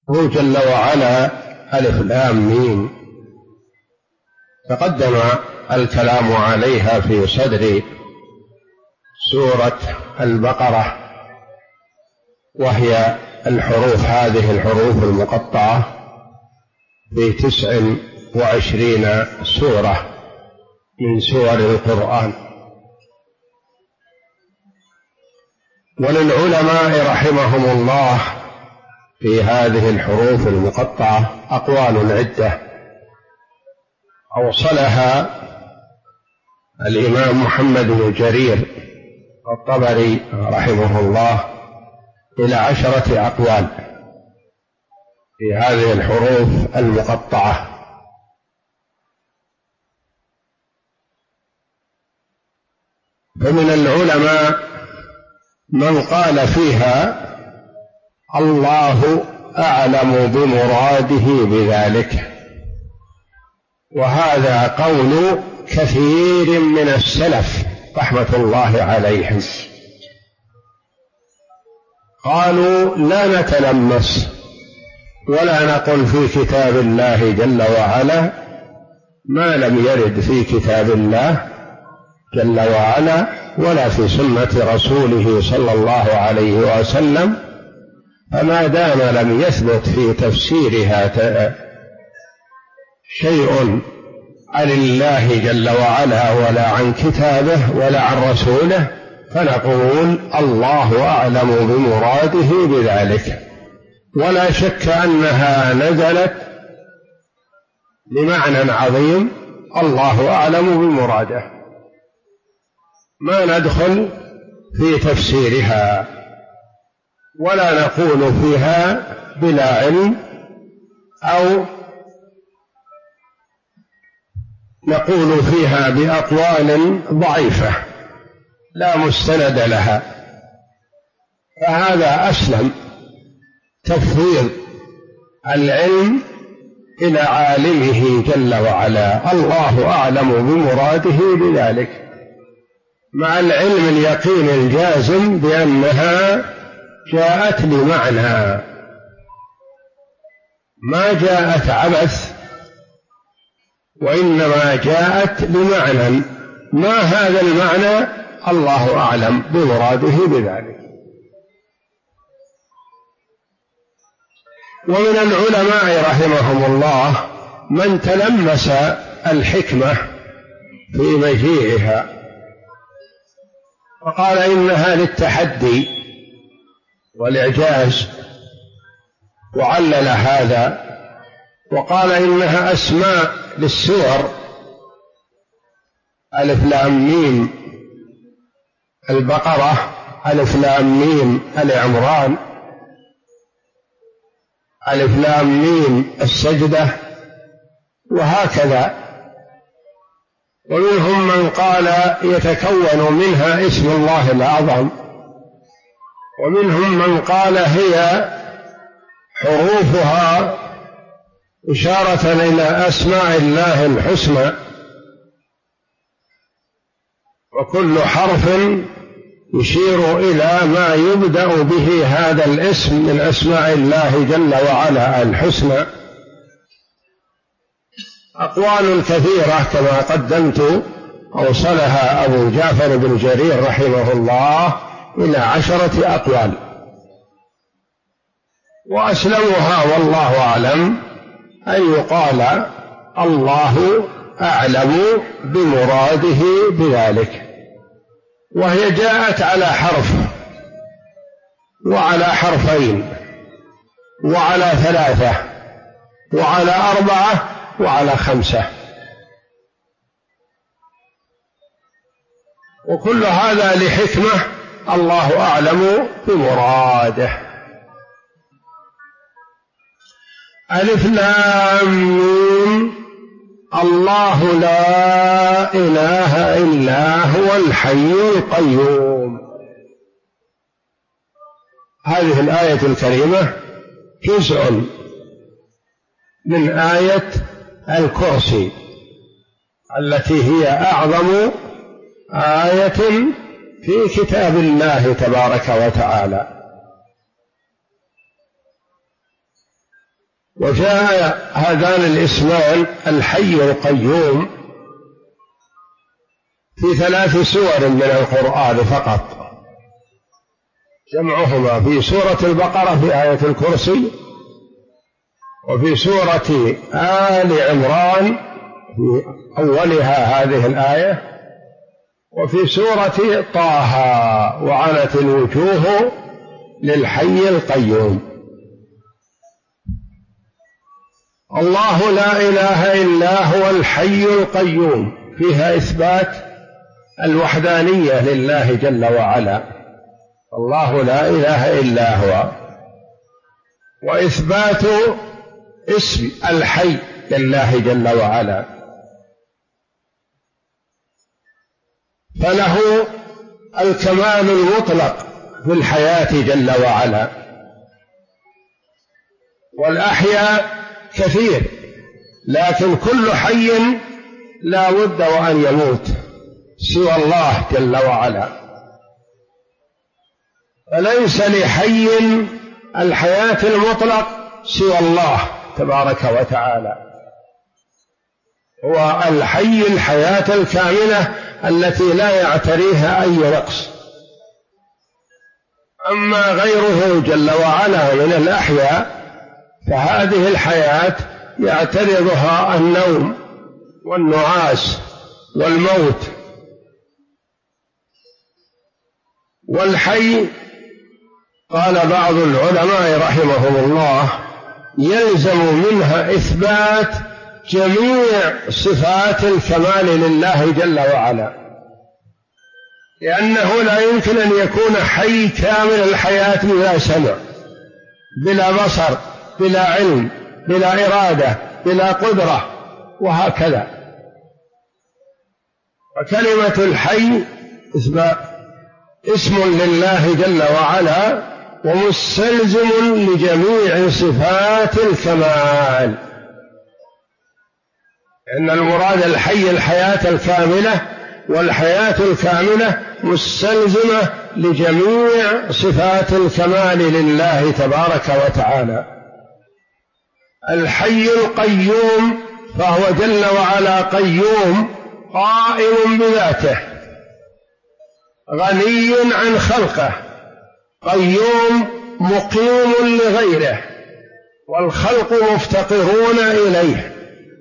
هو جل وعلا ألف لام ميم، تقدم الكلام عليها في صدر سورة البقرة، وهي هذه الحروف المقطعة في 29 سورة من سور القرآن. وللعلماء رحمهم الله في هذه الحروف المقطعة أقوال عدة أوصلها الإمام محمد بن جرير الطبري رحمه الله إلى 10 أقوال في هذه الحروف المقطعة. فمن العلماء من قال فيها الله أعلم بمراده بذلك، وهذا قول كثير من السلف رحمة الله عليهم، قالوا لا نتلمس ولا نقل في كتاب الله جل وعلا ما لم يرد في كتاب الله جل وعلا ولا في سنة رسوله صلى الله عليه وسلم، فما دام لم يثبت في تفسيرها شيء عن الله جل وعلا ولا عن كتابه ولا عن رسوله، فنقول الله أعلم بمراده بذلك. ولا شك أنها نزلت لمعنى عظيم، الله أعلم بمراده، ما ندخل في تفسيرها ولا نقول فيها بلا علم، أو نقول فيها بأقوال ضعيفة لا مستند لها، فهذا أسلم، تفويض العلم إلى عالمه جل وعلا، الله أعلم بمراده بذلك، مع العلم اليقين الجازم بأنها جاءت لمعنى، ما جاءت عبث، وإنما جاءت لمعنى، ما هذا المعنى الله أعلم بمراده بذلك. ومن العلماء رحمهم الله من تلمس الحكمة في مجيئها وقال إنها للتحدي والإعجاز، وعلل هذا وقال إنها أسماء للسور، ألف لام ميم البقرة، ألف لام ميم آل عمران، ألف لام ميم السجدة، وهكذا. ومنهم من قال يتكون منها اسم الله الأعظم، ومنهم من قال هي حروفها إشارة إلى أسماء الله الحسنى، وكل حرف يشير إلى ما يبدأ به هذا الاسم من أسماء الله جل وعلا الحسنى. أقوال كثيرة كما قدمت أوصلها أبو جعفر بن جرير رحمه الله إلى 10 أقوال، وأسلمها والله أعلم أن يقال الله أعلم بمراده بذلك، وهي جاءت على حرف وعلى حرفين وعلى 3 وعلى 4 وعلى 5، وكل هذا لحكمة الله أعلم بمراده. ألف لام ميم الله لا إله إلا هو الحي القيوم. هذه الآية الكريمة جزء من آية الكرسي التي هي أعظم آية في كتاب الله تبارك وتعالى. وجاء هذان الاسمان الحي القيوم في 3 سور من القرآن فقط، جمعهما في سورة البقرة في آية الكرسي، وفي سورة آل عمران في أولها هذه الآية، وفي سورة طه وعنت الوجوه للحي القيوم. الله لا إله إلا هو الحي القيوم فيها إثبات الوحدانية لله جل وعلا، الله لا إله إلا هو، وإثبات اسم الحي لله جل وعلا، فله الكمال المطلق في الحياة جل وعلا. والأحياء كثير، لكن كل حي لا بد وأن يموت سوى الله جل وعلا، فليس لحي الحياة المطلق سوى الله تبارك وتعالى، هو الحي الحياة الكاملة التي لا يعتريها أي نقص. أما غيره جل وعلا من الأحياء فهذه الحياة يعترضها النوم والنعاس والموت. والحي قال بعض العلماء رحمهم الله يلزم منها إثبات جميع صفات الكمال لله جل وعلا، لأنه لا يمكن أن يكون حي كامل الحياة بلا سمع بلا بصر بلا علم بلا إرادة بلا قدرة وهكذا. وكلمة الحي اسم لله جل وعلا ومستلزم لجميع صفات الكمال، إن المراد الحي الحياة الكاملة، والحياة الكاملة مستلزمة لجميع صفات الكمال لله تبارك وتعالى. الحي القيوم فهو جل وعلا قيوم قائم بذاته، غني عن خلقه، قيوم مقيم لغيره، والخلق مفتقرون إليه،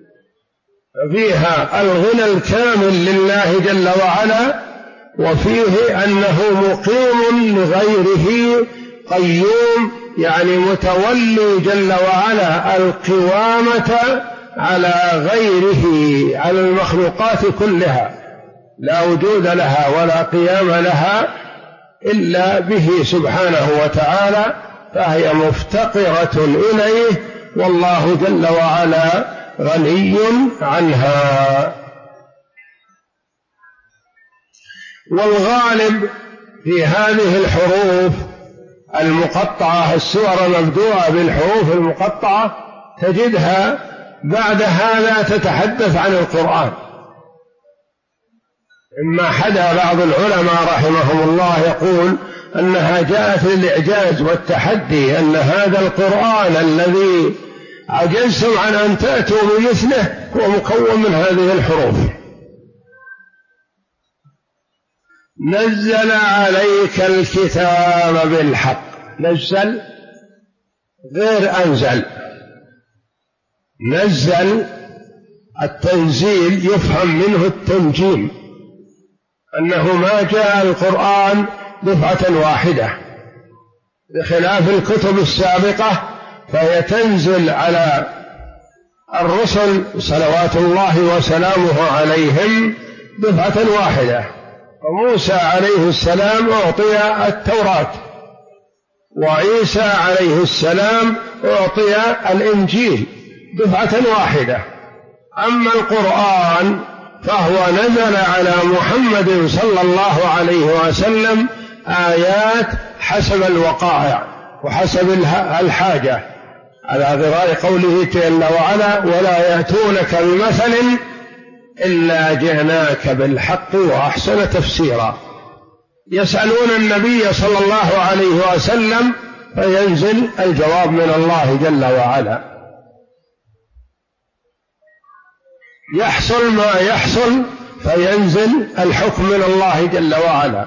ففيها الغنى الكامل لله جل وعلا، وفيه أنه مقيم لغيره قيوم، يعني متولي جل وعلا القوامة على غيره، على المخلوقات كلها، لا وجود لها ولا قيام لها إلا به سبحانه وتعالى، فهي مفتقرة إليه، والله جل وعلا غني عنها. والغالب في هذه الحروف المقطعة، السور مبدوءة بالحروف المقطعة، تجدها بعد هذا تتحدث عن القرآن. إما حدا بعض العلماء رحمهم الله يقول أنها جاءت للإعجاز والتحدي، أن هذا القرآن الذي عجزتم عن أن تأتوا بمثله هو مكون من هذه الحروف. نزل عليك الكتاب بالحق، نزل غير أنزل. نزل التنزيل يفهم منه التنجيم، أنه ما جاء القرآن دفعة واحدة، بخلاف الكتب السابقة فهي تنزل على الرسل صلوات الله وسلامه عليهم دفعة واحدة. فموسى عليه السلام أعطي التوراة، وعيسى عليه السلام أعطي الإنجيل دفعة واحدة. أما القرآن فهو نزل على محمد صلى الله عليه وسلم آيات حسب الوقائع وحسب الحاجة، على غرار قوله جل وعلا: ولا يأتونك بمثل إلا جئناك بالحق وأحسن تفسيرا. يسألون النبي صلى الله عليه وسلم فينزل الجواب من الله جل وعلا. يحصل ما يحصل فينزل الحكم من الله جل وعلا.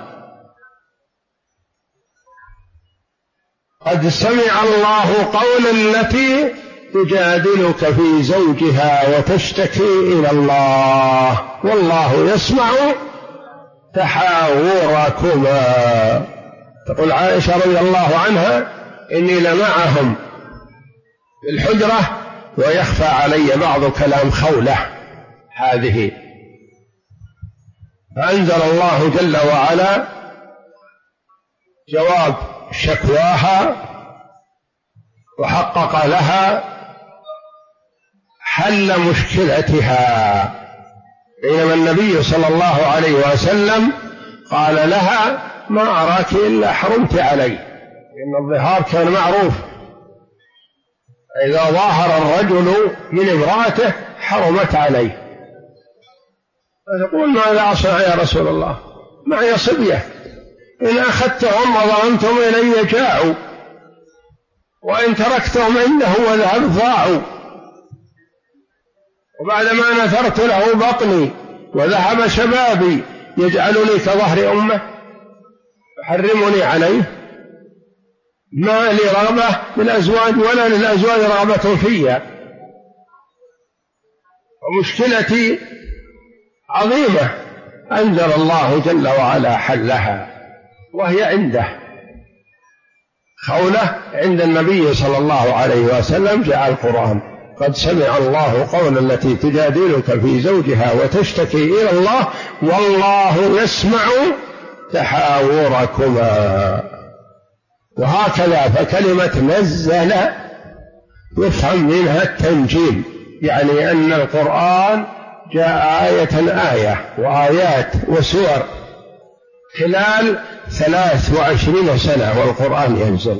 قد سمع الله قول التي تجادلك في زوجها وتشتكي إلى الله والله يسمع تحاوركما. تقول عائشة رضي الله عنها: إني لمعهم في الحجرة ويخفى علي بعض كلام خولة هذه. فأنزل الله جل وعلا جواب شكواها وحقق لها حل مشكلتها، بينما النبي صلى الله عليه وسلم قال لها: ما أراك إلا حرمت علي، لأن الظهار كان معروف، إذا ظاهر الرجل من امرأته حرمت عليه. فتقول: ماذا أصنع يا رسول الله؟ معي صبية، إن أخذتهم وضممتم إلي جاعوا، وإن تركتهم عنده وذهب ضاعوا، وبعدما نثرت له بطني وذهب شبابي يجعلني كظهر أمه يحرمني عليه. ما لي رغبة بالأزواج ولا للأزواج رغبة فيها، ومشكلتي عظيمة. أنزل الله جل وعلا حلها، وهي عنده خولة عند النبي صلى الله عليه وسلم. جاء القرآن: قد سمع الله قول التي تجادلك في زوجها وتشتكي إلى الله والله يسمع تحاوركما. وهكذا فكلمة نزل يفهم منها التنجيم، يعني أن القرآن جاء آية وآيات وسور خلال 23 سنة، والقرآن ينزل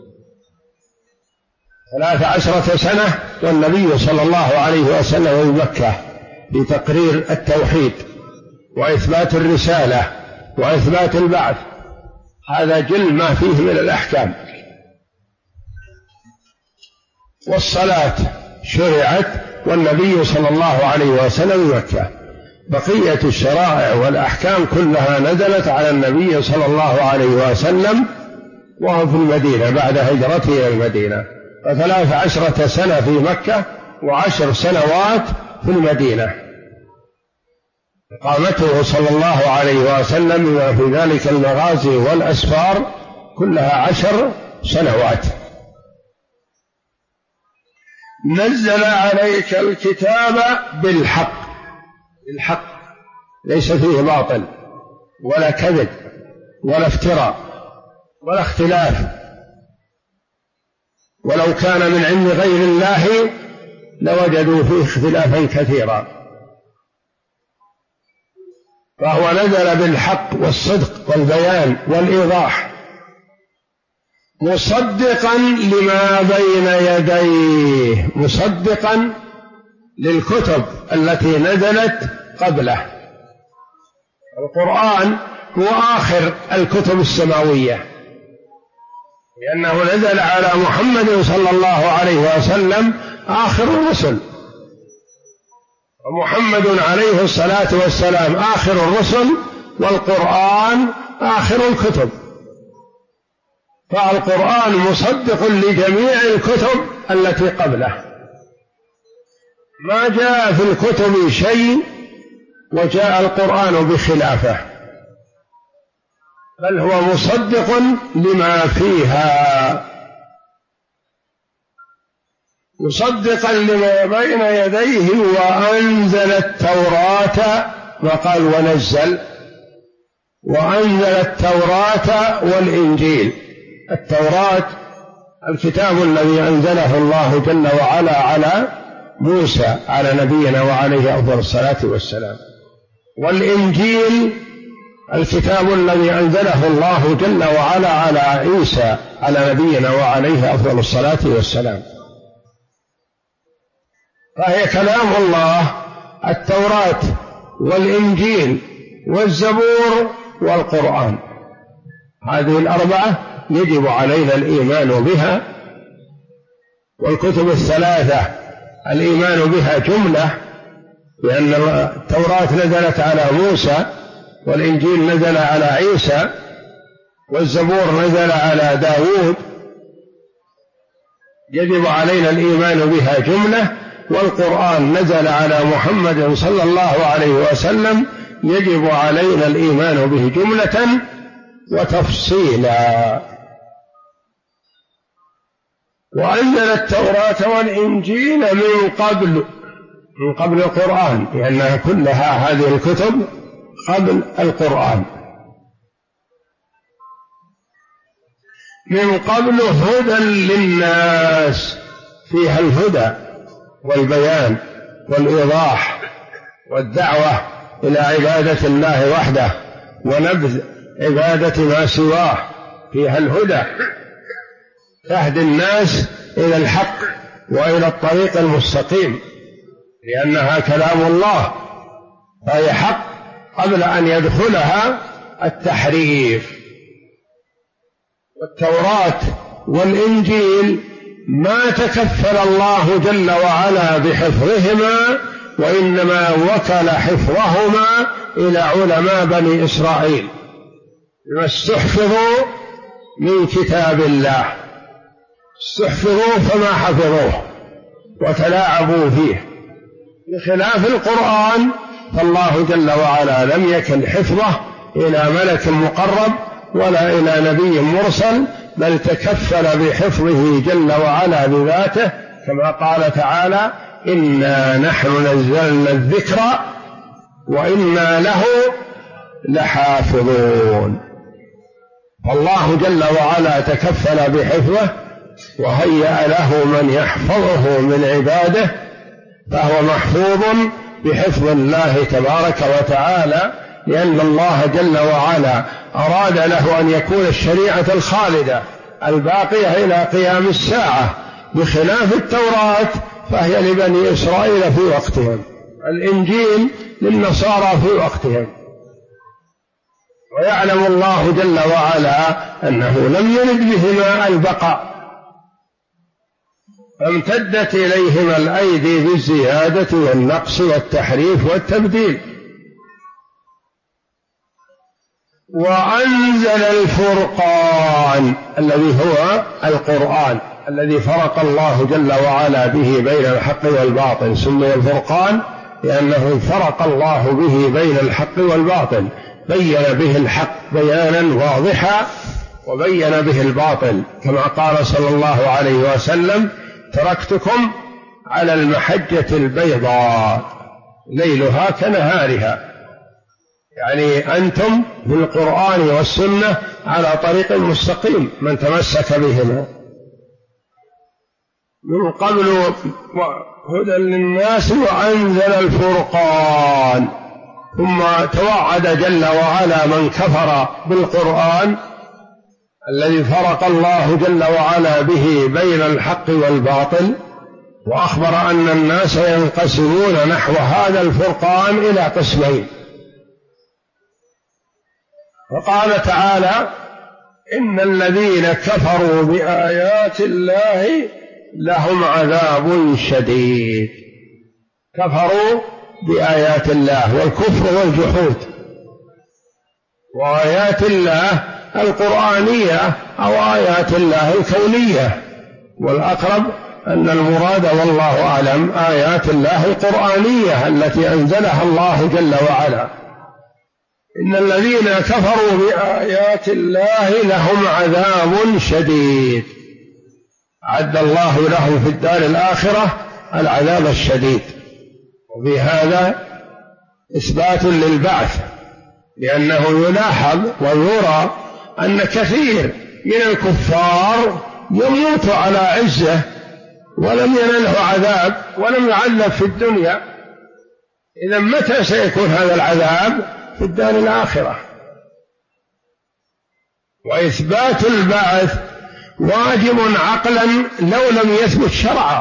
13 سنة، والنبي صلى الله عليه وسلم بمكة لتقرير التوحيد وإثبات الرسالة وإثبات البعث. هذا جل ما فيه من الأحكام. والصلاة شرعت والنبي صلى الله عليه وسلم بمكة. بقية الشرائع والأحكام كلها نزلت على النبي صلى الله عليه وسلم وهو في المدينة بعد هجرته إلى المدينة، ف13 سنة في مكة و10 سنوات في المدينة. إقامته صلى الله عليه وسلم بما في ذلك المغازي والأسفار كلها 10 سنوات. نزل عليك الكتاب بالحق، الحق ليس فيه باطل ولا كذب ولا افتراء ولا اختلاف، ولو كان من عند غير الله لوجدوا فيه اختلافا كثيرا. فهو نزل بالحق والصدق والبيان والإيضاح، مصدقا لما بين يديه، مصدقا للكتب التي نزلت قبله. القرآن هو آخر الكتب السماوية، لأنه نزل على محمد صلى الله عليه وسلم آخر الرسل، ومحمد عليه الصلاة والسلام آخر الرسل، والقرآن آخر الكتب. فالقرآن مصدق لجميع الكتب التي قبله، ما جاء في الكتب شيء وجاء القرآن بخلافه، بل هو مصدق لما فيها، مصدقا لما بين يديه. وأنزل التوراة، وقال ونزل، وأنزل التوراة والإنجيل. التوراة الكتاب الذي أنزله الله جل وعلا على موسى على نبينا وعليه أفضل الصلاة والسلام، والإنجيل الكتاب الذي أنزله الله جل وعلا على عيسى على نبينا وعليه أفضل الصلاة والسلام. فهي كلام الله، التوراة والإنجيل والزبور والقرآن، هذه الأربعة يجب علينا الإيمان بها. والكتب الثلاثة الإيمان بها جملة، لأن التوراة نزلت على موسى، والإنجيل نزل على عيسى، والزبور نزل على داود، يجب علينا الإيمان بها جملة. والقرآن نزل على محمد صلى الله عليه وسلم، يجب علينا الإيمان به جملة وتفصيلا. وأنزل التوراة والإنجيل من قبل القرآن، لأنها كلها هذه الكتب قبل القرآن. من قبل هدى للناس، فيها الهدى والبيان والإيضاح والدعوة إلى عبادة الله وحده ونبذ عبادة ما سواه. فيها الهدى، تهدي الناس إلى الحق وإلى الطريق المستقيم، لأنها كلام الله، فهي حق قبل أن يدخلها التحريف. والتوراة والإنجيل ما تكفل الله جل وعلا بحفظهما، وإنما وكل حفظهما إلى علماء بني إسرائيل بما استحفظوا من كتاب الله. استحفظوا فما حفظوه وتلاعبوا فيه، بخلاف القرآن فالله جل وعلا لم يكن حفظه إلى ملك مقرب ولا إلى نبي مرسل، بل تكفل بحفظه جل وعلا بذاته، كما قال تعالى: إنا نحن نزلنا الذكر وإنا له لحافظون. فالله جل وعلا تكفل بحفظه وهيأ له من يحفظه من عباده، فهو محفوظ بحفظ الله تبارك وتعالى، لأن الله جل وعلا أراد له أن يكون الشريعة الخالدة الباقية إلى قيام الساعة، بخلاف التوراة فهي لبني إسرائيل في وقتهم، الإنجيل للنصارى في وقتهم. ويعلم الله جل وعلا أنه لم يرد بهما البقاء، فامتدت إليهما الأيدي بالزيادة والنقص والتحريف والتبديل. وأنزل الفرقان الذي هو القرآن، الذي فرق الله جل وعلا به بين الحق والباطل. سمي الفرقان لأنه فرق الله به بين الحق والباطل، بين به الحق بيانا واضحا وبين به الباطل، كما قال صلى الله عليه وسلم: تركتكم على المحجة البيضاء ليلها كنهارها، يعني أنتم بالقرآن والسنة على طريق مستقيم من تمسك بهما. من قبل هدى للناس وأنزل الفرقان. ثم توعد جل وعلا من كفر بالقرآن الذي فرق الله جل وعلا به بين الحق والباطل، وأخبر أن الناس ينقسمون نحو هذا الفرقان إلى قسمين. وقال تعالى: إن الذين كفروا بآيات الله لهم عذاب شديد. كفروا بآيات الله، والكفر والجحود، وآيات الله القرآنية أو آيات الله الكونية، والأقرب أن المراد والله أعلم آيات الله القرآنية التي أنزلها الله جل وعلا. إن الذين كفروا بآيات الله لهم عذاب شديد، أعد الله لهم في الدار الآخرة العذاب الشديد. وفي هذا إثبات للبعث، لأنه يلاحظ ويرى أن كثير من الكفار يموت على عزه ولم ينله عذاب ولم يعذب في الدنيا. إذا متى سيكون هذا العذاب؟ في الدار الآخرة. وإثبات البعث واجب عقلا لو لم يثبت شرعا،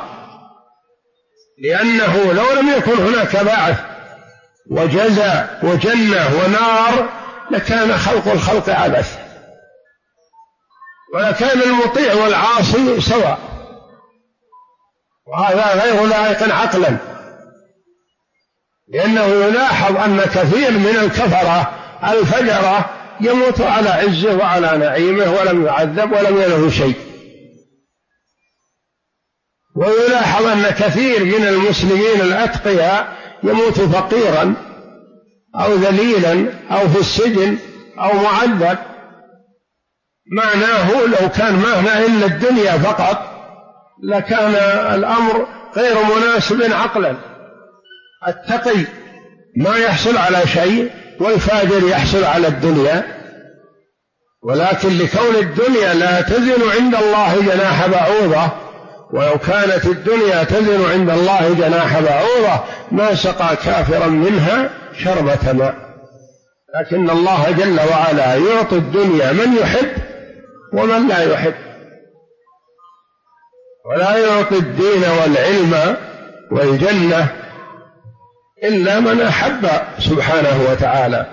لأنه لو لم يكن هناك بعث وجزاء وجنة ونار لكان خلق الخلق عبث، ولكان المطيع والعاصي سواء، وهذا غير لائق عقلا. لأنه يلاحظ أن كثير من الكفرة الفجرة يموت على عزه وعلى نعيمه ولم يعذب ولم يله شيء، ويلاحظ أن كثير من المسلمين الأتقياء يموت فقيرا أو ذليلا أو في السجن أو معذب. معناه لو كان معنا إلا الدنيا فقط لكان الأمر غير مناسب عقلا. التقي ما يحصل على شيء والفاجر يحصل على الدنيا، ولكن لكون الدنيا لا تزن عند الله جناح بعوضة، ولو كانت الدنيا تزن عند الله جناح بعوضة ما سقى كافرا منها شربة ماء. لكن الله جل وعلا يعطي الدنيا من يحب ومن لا يحب، ولا يعطي الدين والعلم والجنة إلا من أحب سبحانه وتعالى.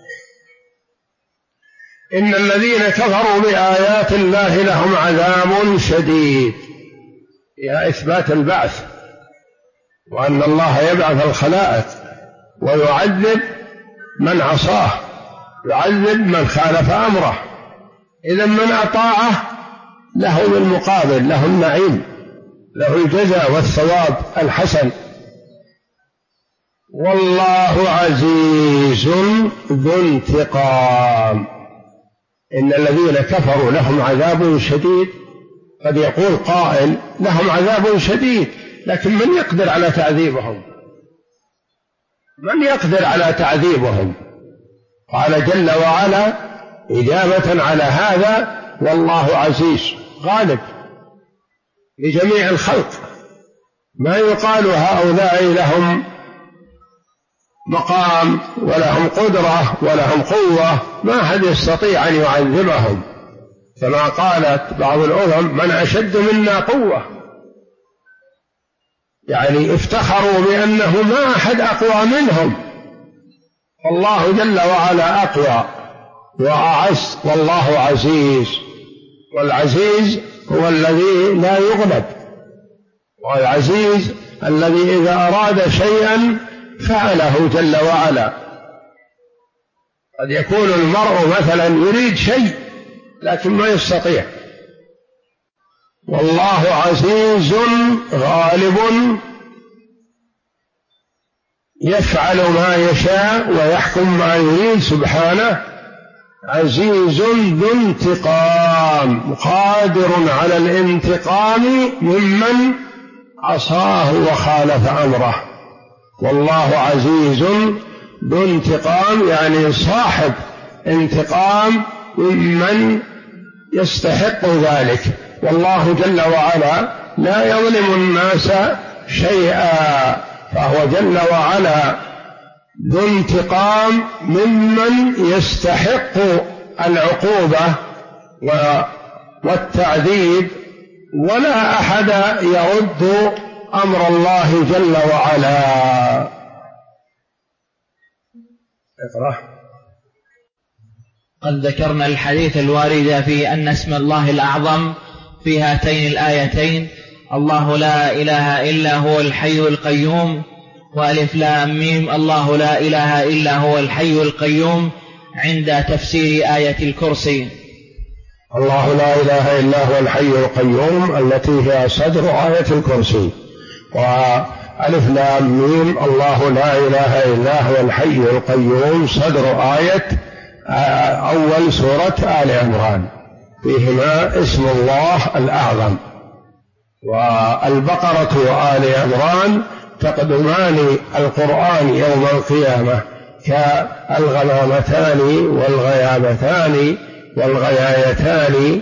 إن الذين كفروا بآيات الله لهم عذاب شديد، يا إثبات البعث وأن الله يبعث الخلائق ويعذب من عصاه، يعذب من خالف أمره. إذا من أطاعه له بالمقابل، له النعيم، له الجزاء والثواب الحسن. والله عزيز ذو انتقام. إن الذين كفروا لهم عذاب شديد. قد يقول قائل لهم عذاب شديد، لكن من يقدر على تعذيبهم؟ من يقدر على تعذيبهم؟ قال جل وعلا إجابة على هذا: والله عزيز غالب لجميع الخلق. ما يقال هؤلاء لهم مقام ولهم قدرة ولهم قوة، ما أحد يستطيع أن يعذبهم، كما قالت بعض الأمم: من أشد منا قوة، يعني افتخروا بأنه ما أحد أقوى منهم. الله جل وعلا أقوى وأعز، والله عزيز، والعزيز هو الذي لا يغلب، والعزيز الذي إذا أراد شيئا فعله جل وعلا. قد يكون المرء مثلا يريد شيء لكن ما يستطيع. والله عزيز غالب يفعل ما يشاء ويحكم ما يريد سبحانه. عزيز ذو انتقام، قادر على الانتقام ممن عصاه وخالف أمره. والله عزيز ذو انتقام، يعني صاحب انتقام ممن يستحق ذلك. والله جل وعلا لا يظلم الناس شيئا، فهو جل وعلا ذو انتقام ممن يستحق العقوبة والتعذيب، ولا أحد يرد أمر الله جل وعلا. اقرأ. قد ذكرنا الحديث الوارد في أن اسم الله الأعظم في هاتين الآيتين: الله لا إله إلا هو الحي القيوم، وألف لام ميم الله لا إله إلا هو الحي القيوم، عند تفسير آية الكرسي. الله لا إله إلا هو الحي القيوم التي هي صدر آية الكرسي، وألف لام ميم الله لا إله إلا هو الحي القيوم صدر آية أول سورة آل عمران، فيهما اسم الله الأعظم. والبقرة وآل عمران تقدمان القرآن يوم القيامة كالغمامتان والغيابتان والغيايتان،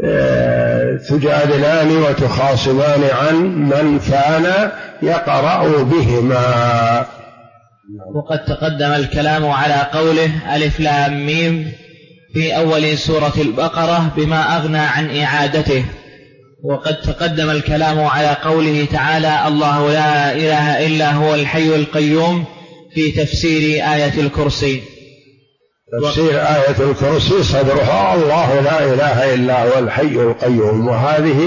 تجادلان وتخاصمان عن من كان يقرأ بهما. وقد تقدم الكلام على قوله ألف لام ميم في أول سورة البقرة بما أغنى عن إعادته، وقد تقدم الكلام على قوله تعالى الله لا إله إلا هو الحي القيوم في تفسير آية الكرسي. تفسير آية الكرسي صدرها الله لا إله إلا هو الحي القيوم، وهذه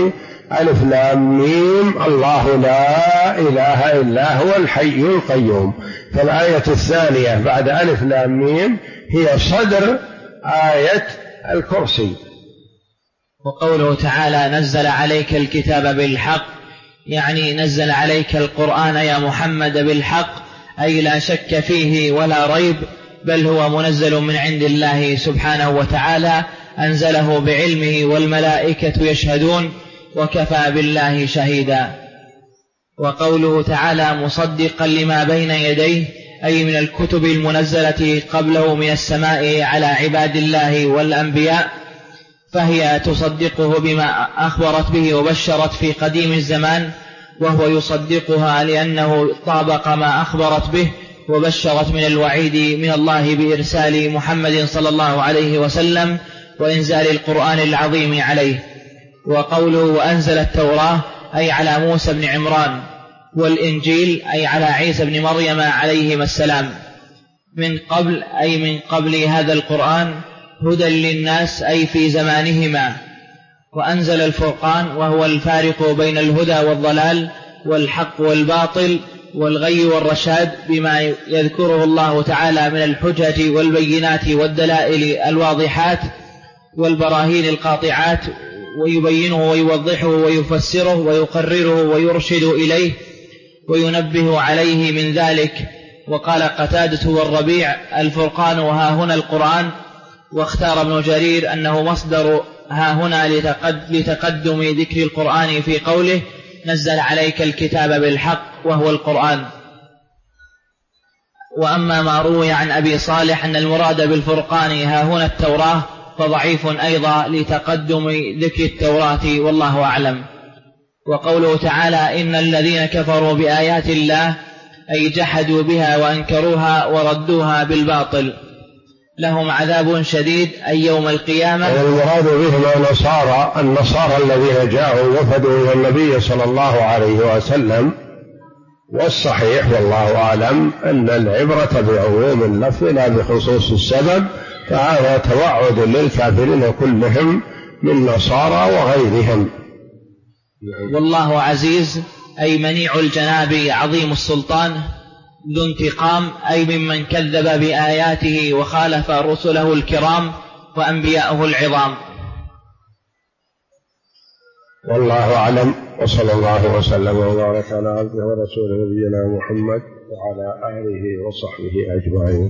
ألف لام ميم الله لا إله إلا هو الحي القيوم. فالآية الثانية بعد ألف لام ميم هي صدر آية الكرسي. وقوله تعالى نزل عليك الكتاب بالحق، يعني نزل عليك القرآن يا محمد بالحق، أي لا شك فيه ولا ريب، بل هو منزل من عند الله سبحانه وتعالى، أنزله بعلمه والملائكة يشهدون وكفى بالله شهيدا. وقوله تعالى مصدقا لما بين يديه، أي من الكتب المنزلة قبله من السماء على عباد الله والأنبياء، فهي تصدقه بما أخبرت به وبشرت في قديم الزمان، وهو يصدقها لأنه طابق ما أخبرت به وبشرت من الوعيد من الله بإرسال محمد صلى الله عليه وسلم وإنزال القرآن العظيم عليه. وقوله وأنزل التوراة أي على موسى بن عمران، والإنجيل أي على عيسى بن مريم عليهما السلام، من قبل أي من قبل هذا القرآن، هدى للناس أي في زمانهما. وأنزل الفرقان وهو الفارق بين الهدى والضلال والحق والباطل والغي والرشاد، بما يذكره الله تعالى من الحجج والبينات والدلائل الواضحات والبراهين القاطعات، ويبينه ويوضحه ويفسره ويقرره ويرشد إليه وينبه عليه من ذلك. وقال قتادة والربيع الفرقان وها هنا القرآن. واختار ابن جرير أنه مصدر ها هنا لتقدم ذكر القرآن في قوله نزل عليك الكتاب بالحق وهو القرآن. وأما ما روي عن أبي صالح أن المراد بالفرقان ها هنا التوراة فضعيف أيضا لتقدم ذكر التوراة والله أعلم. وقوله تعالى إن الذين كفروا بآيات الله أي جحدوا بها وأنكروها وردوها بالباطل لهم عذاب شديد أي يوم القيامة. والمراد بهم النصارى الذين جاءوا وفدوا إلى النبي صلى الله عليه وسلم. والصحيح والله أعلم أن العبرة بعموم اللفظ لا بخصوص السبب، فهذا توعد للكافرين كلهم من نصارى وغيرهم. والله عزيز أي منيع الجناب عظيم السلطان، ذو انتقام أي ممن كذب بآياته وخالف رسله الكرام وأنبياءه العظام. والله أعلم، وصلى الله وسلم وبارك على عبده ورسوله نبينا محمد وعلى آله وصحبه أجمعين.